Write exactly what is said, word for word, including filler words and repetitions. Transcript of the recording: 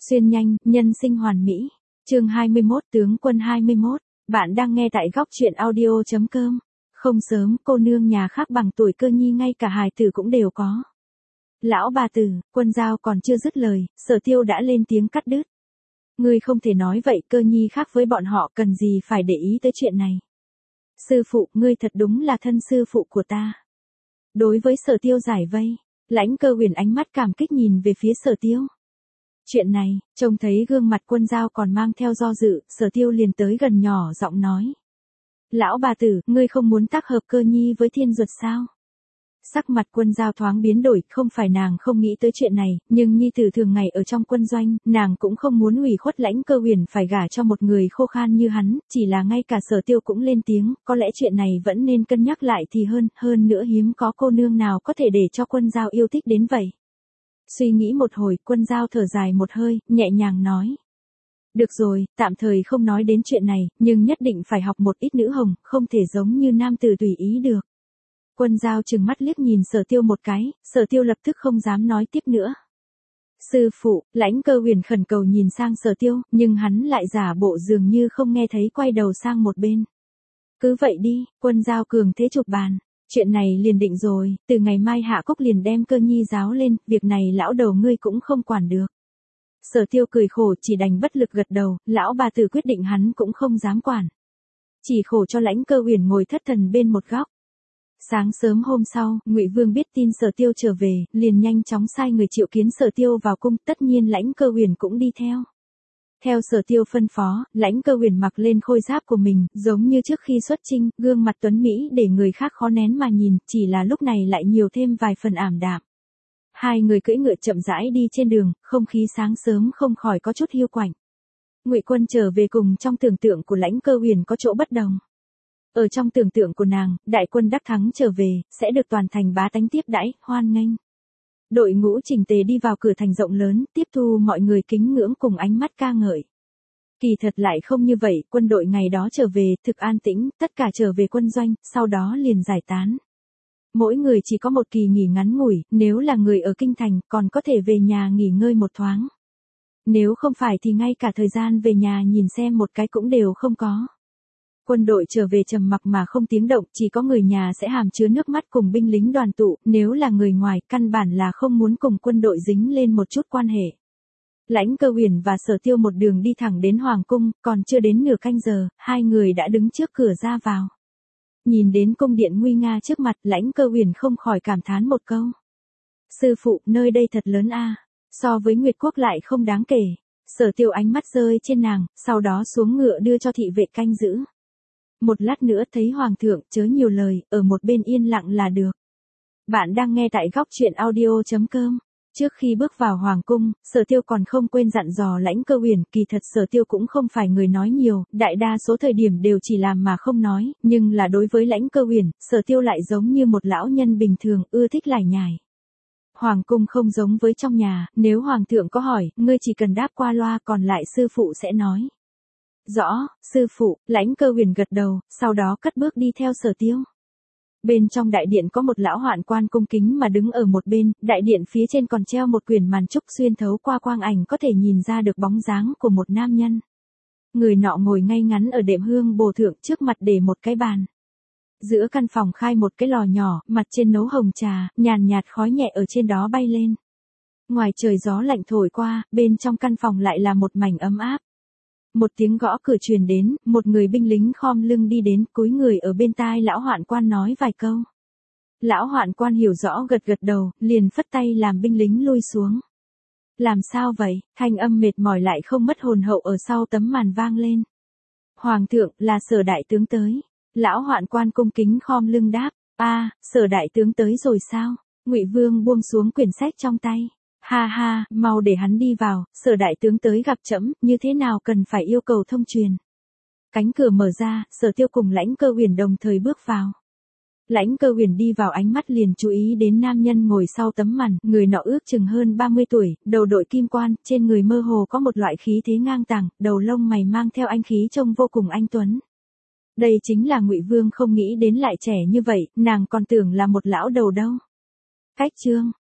Xuyên nhanh, nhân sinh hoàn mỹ. Chương hai mươi mốt, tướng quân hai mươi mốt. Bạn đang nghe tại góc truyện audio chấm com. Không sớm, cô nương nhà khác bằng tuổi Cơ Nhi ngay cả hài tử cũng đều có. Lão bà tử, Quân Dao còn chưa dứt lời, Sở Tiêu đã lên tiếng cắt đứt. Ngươi không thể nói vậy, Cơ Nhi khác với bọn họ, cần gì phải để ý tới chuyện này. Sư phụ, ngươi thật đúng là thân sư phụ của ta. Đối với Sở Tiêu giải vây, Lãnh Cơ Huyền ánh mắt cảm kích nhìn về phía Sở Tiêu. Chuyện này, trông thấy gương mặt Quân Dao còn mang theo do dự, Sở Tiêu liền tới gần nhỏ giọng nói. Lão bà tử, ngươi không muốn tác hợp Cơ Nhi với Thiên Duật sao? Sắc mặt Quân Dao thoáng biến đổi, không phải nàng không nghĩ tới chuyện này, nhưng Nhi tử thường ngày ở trong quân doanh, nàng cũng không muốn ủy khuất Lãnh Cơ Huyền phải gả cho một người khô khan như hắn, chỉ là ngay cả Sở Tiêu cũng lên tiếng, có lẽ chuyện này vẫn nên cân nhắc lại thì hơn, hơn nữa hiếm có cô nương nào có thể để cho Quân Dao yêu thích đến vậy. Suy nghĩ một hồi, Quân Dao thở dài một hơi, nhẹ nhàng nói. Được rồi, tạm thời không nói đến chuyện này, nhưng nhất định phải học một ít nữ hồng, không thể giống như nam tử tùy ý được. Quân Dao trừng mắt liếc nhìn Sở Tiêu một cái, Sở Tiêu lập tức không dám nói tiếp nữa. Sư phụ, Lãnh Cơ Huyền khẩn cầu nhìn sang Sở Tiêu, nhưng hắn lại giả bộ dường như không nghe thấy, quay đầu sang một bên. Cứ vậy đi, Quân Dao cường thế chụp bàn. Chuyện này liền định rồi, từ ngày mai Hạ Cúc liền đem Cơ Nhi giáo lên, việc này lão đầu ngươi cũng không quản được. Sở Tiêu cười khổ, chỉ đành bất lực gật đầu, lão bà tử quyết định hắn cũng không dám quản. Chỉ khổ cho Lãnh Cơ Huyền ngồi thất thần bên một góc. Sáng sớm hôm sau, Ngụy Vương biết tin Sở Tiêu trở về, liền nhanh chóng sai người triệu kiến Sở Tiêu vào cung, tất nhiên Lãnh Cơ Huyền cũng đi theo. Theo Sở Tiêu phân phó, Lãnh Cơ Huyền mặc lên khôi giáp của mình, giống như trước khi xuất chinh, gương mặt tuấn mỹ để người khác khó nén mà nhìn, chỉ là lúc này lại nhiều thêm vài phần ảm đạm. Hai người cưỡi ngựa chậm rãi đi trên đường, không khí sáng sớm không khỏi có chút hiu quạnh. Ngụy Quân trở về cùng trong tưởng tượng của Lãnh Cơ Huyền có chỗ bất đồng. Ở trong tưởng tượng của nàng, đại quân đắc thắng trở về, sẽ được toàn thành bá tánh tiếp đãi, hoan nghênh. Đội ngũ chỉnh tề đi vào cửa thành rộng lớn, tiếp thu mọi người kính ngưỡng cùng ánh mắt ca ngợi. Kỳ thật lại không như vậy, quân đội ngày đó trở về, thực an tĩnh, tất cả trở về quân doanh, sau đó liền giải tán. Mỗi người chỉ có một kỳ nghỉ ngắn ngủi, nếu là người ở kinh thành, còn có thể về nhà nghỉ ngơi một thoáng. Nếu không phải thì ngay cả thời gian về nhà nhìn xem một cái cũng đều không có. Quân đội trở về trầm mặc mà không tiếng động, chỉ có người nhà sẽ hàm chứa nước mắt cùng binh lính đoàn tụ, nếu là người ngoài, căn bản là không muốn cùng quân đội dính lên một chút quan hệ. Lãnh Cơ Huyền và Sở Tiêu một đường đi thẳng đến Hoàng cung, còn chưa đến nửa canh giờ, hai người đã đứng trước cửa ra vào. Nhìn đến cung điện nguy nga trước mặt, Lãnh Cơ Huyền không khỏi cảm thán một câu. Sư phụ, nơi đây thật lớn a, so với Nguyệt Quốc lại không đáng kể. Sở Tiêu ánh mắt rơi trên nàng, sau đó xuống ngựa đưa cho thị vệ canh giữ. Một lát nữa thấy Hoàng thượng, chớ nhiều lời, ở một bên yên lặng là được. Bạn đang nghe tại góc truyện audio chấm com. Trước khi bước vào Hoàng cung, Sở Tiêu còn không quên dặn dò Lãnh Cơ Huyền, kỳ thật Sở Tiêu cũng không phải người nói nhiều, đại đa số thời điểm đều chỉ làm mà không nói, nhưng là đối với Lãnh Cơ Huyền, Sở Tiêu lại giống như một lão nhân bình thường, ưa thích lải nhải. Hoàng cung không giống với trong nhà, nếu Hoàng thượng có hỏi, ngươi chỉ cần đáp qua loa, còn lại sư phụ sẽ nói. Rõ, sư phụ, Lãnh Cơ Huyền gật đầu, sau đó cất bước đi theo Sở Tiêu. Bên trong đại điện có một lão hoạn quan cung kính mà đứng ở một bên, đại điện phía trên còn treo một quyển màn trúc, xuyên thấu qua quang ảnh có thể nhìn ra được bóng dáng của một nam nhân. Người nọ ngồi ngay ngắn ở đệm hương bồ thượng, trước mặt để một cái bàn. Giữa căn phòng khai một cái lò nhỏ, mặt trên nấu hồng trà, nhàn nhạt khói nhẹ ở trên đó bay lên. Ngoài trời gió lạnh thổi qua, bên trong căn phòng lại là một mảnh ấm áp. Một tiếng gõ cửa truyền đến, một người binh lính khom lưng đi đến, cúi người ở bên tai lão hoạn quan nói vài câu. Lão hoạn quan hiểu rõ gật gật đầu, liền phất tay làm binh lính lui xuống. Làm sao vậy? Thanh âm mệt mỏi lại không mất hồn hậu ở sau tấm màn vang lên. Hoàng thượng, là Sở đại tướng tới. Lão hoạn quan cung kính khom lưng đáp. A, Sở đại tướng tới rồi sao? Ngụy Vương buông xuống quyển sách trong tay. Ha ha, mau để hắn đi vào, Sở đại tướng tới gặp trẫm, như thế nào cần phải yêu cầu thông truyền. Cánh cửa mở ra, Sở Tiêu cùng Lãnh Cơ Huyền đồng thời bước vào. Lãnh Cơ Huyền đi vào ánh mắt liền chú ý đến nam nhân ngồi sau tấm màn, người nọ ước chừng hơn ba mươi tuổi, đầu đội kim quan, trên người mơ hồ có một loại khí thế ngang tàng, đầu lông mày mang theo anh khí trông vô cùng anh tuấn. Đây chính là Ngụy Vương không nghĩ đến lại trẻ như vậy, nàng còn tưởng là một lão đầu đâu. Cách chương